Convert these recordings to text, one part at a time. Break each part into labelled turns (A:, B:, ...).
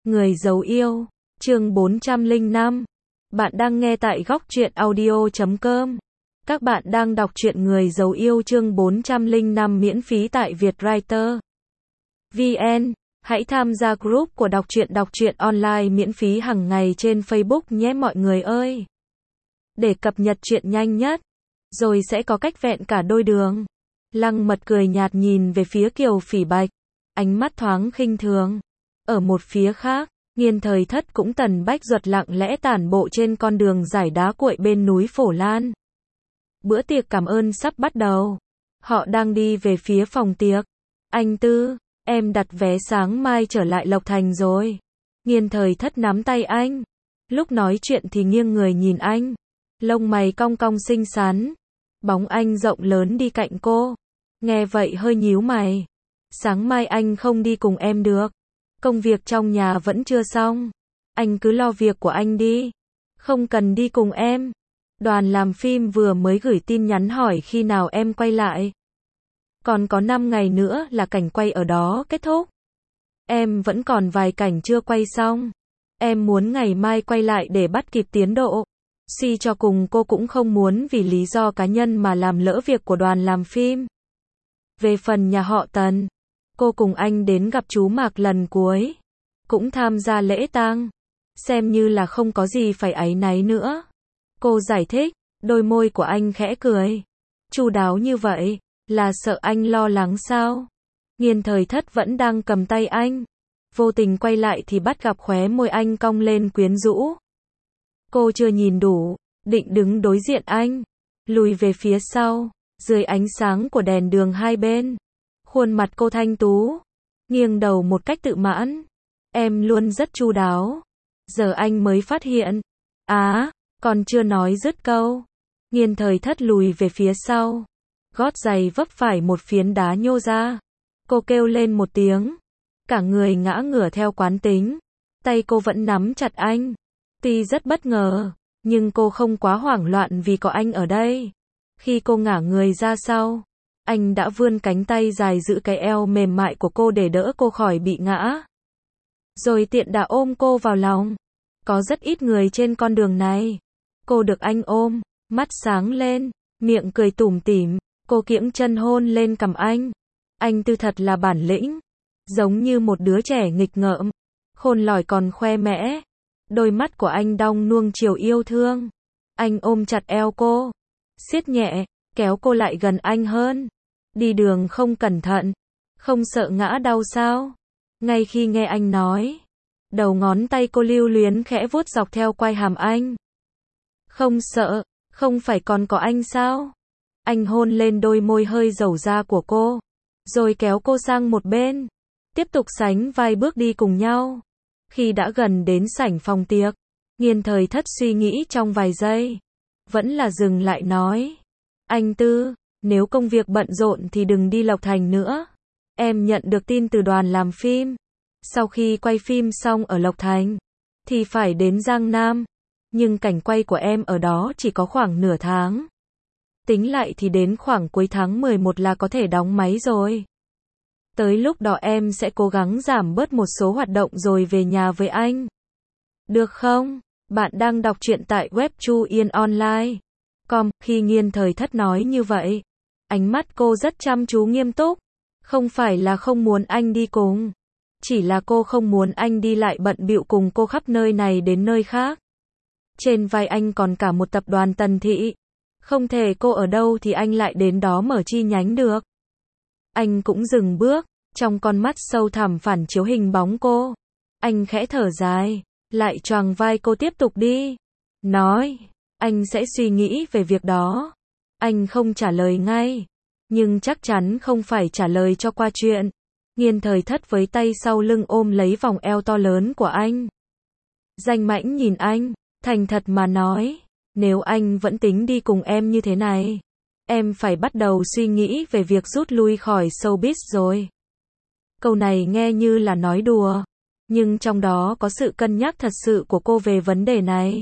A: Người giấu yêu, chương 405. Bạn đang nghe tại góc truyện audio.com. Các bạn đang đọc truyện Người giấu yêu chương 405 miễn phí tại Vietwriter VN. Hãy tham gia group của đọc truyện online miễn phí hàng ngày trên Facebook nhé mọi người ơi. Để cập nhật truyện nhanh nhất, rồi sẽ có cách vẹn cả đôi đường. Lăng Mật cười nhạt nhìn về phía Kiều Phỉ Bạch, ánh mắt thoáng khinh thường. Ở một phía khác, Nghiên Thời Thất cũng tần bách duật lặng lẽ tản bộ trên con đường dải đá cuội bên núi Phổ Lan. Bữa tiệc cảm ơn sắp bắt đầu. Họ đang đi về phía phòng tiệc. Anh Tư, em đặt vé sáng mai trở lại Lộc Thành rồi. Nghiên Thời Thất nắm tay anh. Lúc nói chuyện thì nghiêng người nhìn anh. Lông mày cong cong xinh xắn. Bóng anh rộng lớn đi cạnh cô. Nghe vậy hơi nhíu mày. Sáng mai anh không đi cùng em được. Công việc trong nhà vẫn chưa xong. Anh cứ lo việc của anh đi. Không cần đi cùng em. Đoàn làm phim vừa mới gửi tin nhắn hỏi khi nào em quay lại. Còn có 5 ngày nữa là cảnh quay ở đó kết thúc. Em vẫn còn vài cảnh chưa quay xong. Em muốn ngày mai quay lại để bắt kịp tiến độ. Suy cho cùng cô cũng không muốn vì lý do cá nhân mà làm lỡ việc của đoàn làm phim. Về phần nhà họ Tần, cô cùng anh đến gặp chú Mạc lần cuối, cũng tham gia lễ tang, xem như là không có gì phải áy náy nữa. Cô giải thích, đôi môi của anh khẽ cười. Chu đáo như vậy, là sợ anh lo lắng sao? Nghiên Thời Thất vẫn đang cầm tay anh, vô tình quay lại thì bắt gặp khóe môi anh cong lên quyến rũ. Cô chưa nhìn đủ, định đứng đối diện anh, lùi về phía sau, dưới ánh sáng của đèn đường hai bên. Khuôn mặt cô thanh tú, nghiêng đầu một cách tự mãn. Em luôn rất chu đáo. Giờ anh mới phát hiện. Còn chưa nói dứt câu. Nghiên Thời Thất lùi về phía sau. Gót giày vấp phải một phiến đá nhô ra. Cô kêu lên một tiếng. Cả người ngã ngửa theo quán tính. Tay cô vẫn nắm chặt anh. Tuy rất bất ngờ, nhưng cô không quá hoảng loạn vì có anh ở đây. Khi cô ngả người ra sau, anh đã vươn cánh tay dài giữ cái eo mềm mại của cô để đỡ cô khỏi bị ngã. Rồi tiện đà ôm cô vào lòng. Có rất ít người trên con đường này. Cô được anh ôm, mắt sáng lên, miệng cười tủm tỉm, cô kiễng chân hôn lên cằm anh. Anh Tư thật là bản lĩnh, giống như một đứa trẻ nghịch ngợm, khôn lỏi còn khoe mẽ. Đôi mắt của anh đong nuông chiều yêu thương. Anh ôm chặt eo cô, siết nhẹ, kéo cô lại gần anh hơn. Đi đường không cẩn thận, không sợ ngã đau sao? Ngay khi nghe anh nói, đầu ngón tay cô lưu luyến khẽ vuốt dọc theo quai hàm anh. Không sợ, không phải còn có anh sao? Anh hôn lên đôi môi hơi dầu da của cô, rồi kéo cô sang một bên, tiếp tục sánh vai bước đi cùng nhau. Khi đã gần đến sảnh phòng tiệc, Nghiên Thời Thất suy nghĩ trong vài giây, vẫn là dừng lại nói. Anh Tư, nếu công việc bận rộn thì đừng đi Lộc Thành nữa. Em nhận được tin từ đoàn làm phim. Sau khi quay phim xong ở Lộc Thành, thì phải đến Giang Nam. Nhưng cảnh quay của em ở đó chỉ có khoảng nửa tháng. Tính lại thì đến khoảng cuối tháng 11 là có thể đóng máy rồi. Tới lúc đó em sẽ cố gắng giảm bớt một số hoạt động rồi về nhà với anh. Được không? Bạn đang đọc truyện tại web chuyenonline.com. Khi Nghiên Thời Thất nói như vậy, ánh mắt cô rất chăm chú nghiêm túc. Không phải là không muốn anh đi cùng, chỉ là cô không muốn anh đi lại bận bịu cùng cô khắp nơi này đến nơi khác. Trên vai anh còn cả một tập đoàn Tần Thị. Không thể cô ở đâu thì anh lại đến đó mở chi nhánh được. Anh cũng dừng bước, trong con mắt sâu thẳm phản chiếu hình bóng cô. Anh khẽ thở dài, lại choàng vai cô tiếp tục đi. Nói, anh sẽ suy nghĩ về việc đó. Anh không trả lời ngay, nhưng chắc chắn không phải trả lời cho qua chuyện. Nghiên Thời Thất với tay sau lưng ôm lấy vòng eo to lớn của anh. Danh mãnh nhìn anh, thành thật mà nói, nếu anh vẫn tính đi cùng em như thế này, em phải bắt đầu suy nghĩ về việc rút lui khỏi showbiz rồi. Câu này nghe như là nói đùa, nhưng trong đó có sự cân nhắc thật sự của cô về vấn đề này.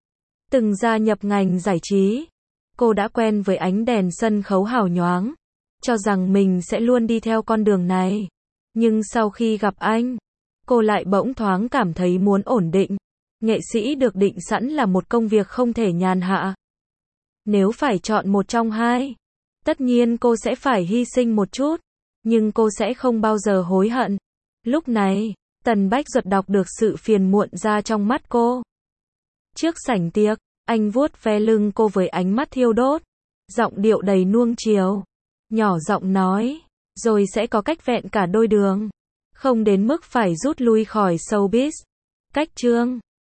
A: Từng gia nhập ngành giải trí, cô đã quen với ánh đèn sân khấu hào nhoáng, cho rằng mình sẽ luôn đi theo con đường này. Nhưng sau khi gặp anh, cô lại bỗng thoáng cảm thấy muốn ổn định. Nghệ sĩ được định sẵn là một công việc không thể nhàn hạ. Nếu phải chọn một trong hai, tất nhiên cô sẽ phải hy sinh một chút, nhưng cô sẽ không bao giờ hối hận. Lúc này, Tần Bách Duật đọc được sự phiền muộn ra trong mắt cô. Trước sảnh tiệc, anh vuốt ve lưng cô với ánh mắt thiêu đốt, giọng điệu đầy nuông chiều, nhỏ giọng nói, rồi sẽ có cách vẹn cả đôi đường, không đến mức phải rút lui khỏi showbiz. Cách chương